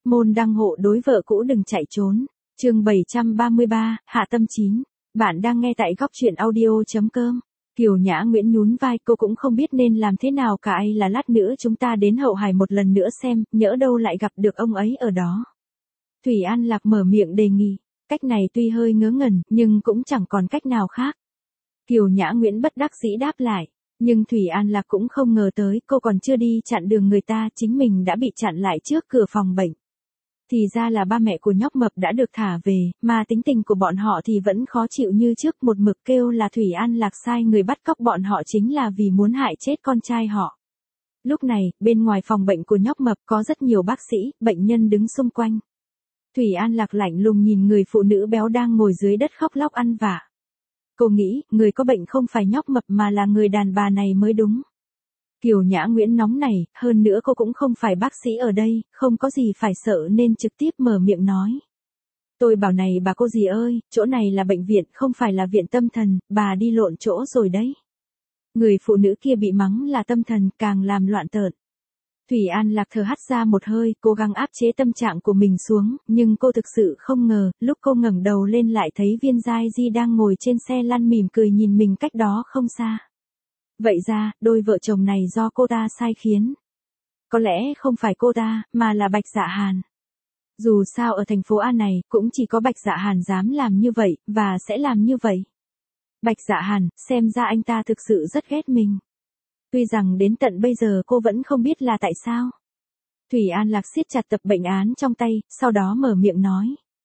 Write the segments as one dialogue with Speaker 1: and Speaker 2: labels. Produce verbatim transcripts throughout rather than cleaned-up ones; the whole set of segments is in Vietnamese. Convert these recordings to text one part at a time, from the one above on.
Speaker 1: Môn đăng hộ đối vợ cũ đừng chạy trốn. Chương bảy trăm ba mươi ba, Hạ Tâm Chín. Bạn đang nghe tại góc truyện audio.com. Kiều Nhã Nguyễn nhún vai, cô cũng không biết nên làm thế nào cả, ai là lát nữa chúng ta đến Hậu Hải một lần nữa xem, nhỡ đâu lại gặp được ông ấy ở đó. Thủy An Lạc mở miệng đề nghị, cách này tuy hơi ngớ ngẩn, nhưng cũng chẳng còn cách nào khác. Kiều Nhã Nguyễn bất đắc dĩ đáp lại, nhưng Thủy An Lạc cũng không ngờ tới, cô còn chưa đi chặn đường người ta, chính mình đã bị chặn lại trước cửa phòng bệnh. Thì ra là ba mẹ của nhóc mập đã được thả về, mà tính tình của bọn họ thì vẫn khó chịu như trước, một mực kêu là Thủy An Lạc sai người bắt cóc bọn họ chính là vì muốn hại chết con trai họ. Lúc này, bên ngoài phòng bệnh của nhóc mập có rất nhiều bác sĩ, bệnh nhân đứng xung quanh. Thủy An Lạc lạnh lùng nhìn người phụ nữ béo đang ngồi dưới đất khóc lóc ăn vạ. Cô nghĩ, người có bệnh không phải nhóc mập mà là người đàn bà này mới đúng. Kiều Nhã Nguyễn nóng này, hơn nữa cô cũng không phải bác sĩ ở đây, không có gì phải sợ nên trực tiếp mở miệng nói. Tôi bảo này bà cô dì ơi, chỗ này là bệnh viện, không phải là viện tâm thần, bà đi lộn chỗ rồi đấy. Người phụ nữ kia bị mắng là tâm thần, càng làm loạn tợn. Thủy An Lạc thở hắt ra một hơi, cố gắng áp chế tâm trạng của mình xuống, nhưng cô thực sự không ngờ, lúc cô ngẩng đầu lên lại thấy Viên Giai Di đang ngồi trên xe lăn mỉm cười nhìn mình cách đó không xa. Vậy ra, đôi vợ chồng này do cô ta sai khiến. Có lẽ không phải cô ta, mà là Bạch Dạ Hàn. Dù sao ở thành phố A này, cũng chỉ có Bạch Dạ Hàn dám làm như vậy, và sẽ làm như vậy. Bạch Dạ Hàn, xem ra anh ta thực sự rất ghét mình. Tuy rằng đến tận bây giờ cô vẫn không biết là tại sao. Thủy An Lạc siết chặt tập bệnh án trong tay, sau đó mở miệng nói.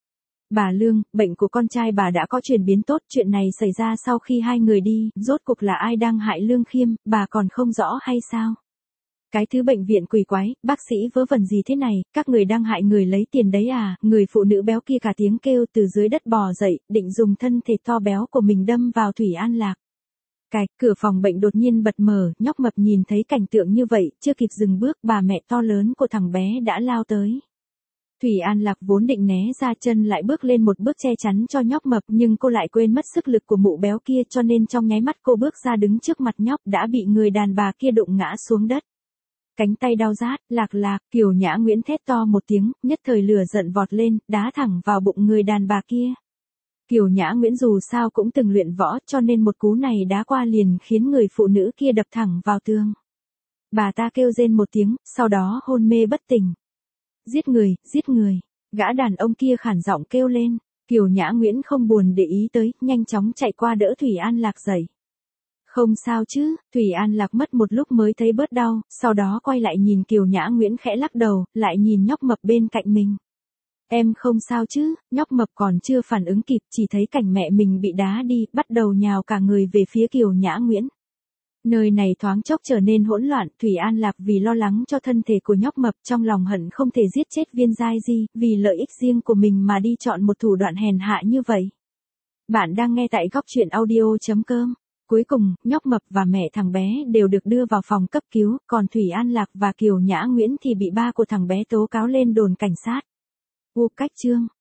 Speaker 1: Bà Lương, bệnh của con trai bà đã có chuyển biến tốt, chuyện này xảy ra sau khi hai người đi, rốt cuộc là ai đang hại Lương Khiêm, bà còn không rõ hay sao? Cái thứ bệnh viện quỷ quái, bác sĩ vớ vẩn gì thế này, các người đang hại người lấy tiền đấy à? Người phụ nữ béo kia cả tiếng kêu từ dưới đất bò dậy, định dùng thân thể to béo của mình đâm vào Thủy An Lạc. Cạch, cửa phòng bệnh đột nhiên bật mở, nhóc mập nhìn thấy cảnh tượng như vậy, chưa kịp dừng bước, bà mẹ to lớn của thằng bé đã lao tới. Thủy An Lạc vốn định né ra chân lại bước lên một bước che chắn cho nhóc mập, nhưng cô lại quên mất sức lực của mụ béo kia, cho nên trong nháy mắt cô bước ra đứng trước mặt nhóc đã bị người đàn bà kia đụng ngã xuống đất. Cánh tay đau rát, lạc lạc, Kiều Nhã Nguyễn thét to một tiếng, nhất thời lửa giận vọt lên, đá thẳng vào bụng người đàn bà kia. Kiều Nhã Nguyễn dù sao cũng từng luyện võ, cho nên một cú này đá qua liền khiến người phụ nữ kia đập thẳng vào tường. Bà ta kêu rên một tiếng, sau đó hôn mê bất tỉnh. Giết người, giết người, gã đàn ông kia khản giọng kêu lên. Kiều Nhã Nguyễn không buồn để ý tới, nhanh chóng chạy qua đỡ Thủy An Lạc dậy. Không sao chứ, Thủy An Lạc mất một lúc mới thấy bớt đau, sau đó quay lại nhìn Kiều Nhã Nguyễn khẽ lắc đầu, lại nhìn nhóc mập bên cạnh mình. Em không sao chứ, nhóc mập còn chưa phản ứng kịp, chỉ thấy cảnh mẹ mình bị đá đi, bắt đầu nhào cả người về phía Kiều Nhã Nguyễn. Nơi này thoáng chốc trở nên hỗn loạn, Thủy An Lạc vì lo lắng cho thân thể của nhóc mập trong lòng hận không thể giết chết Viên Giai Di, vì lợi ích riêng của mình mà đi chọn một thủ đoạn hèn hạ như vậy. Bạn đang nghe tại góc truyện audio.com. Cuối cùng, nhóc mập và mẹ thằng bé đều được đưa vào phòng cấp cứu, còn Thủy An Lạc và Kiều Nhã Nguyễn thì bị ba của thằng bé tố cáo lên đồn cảnh sát. U cách chương.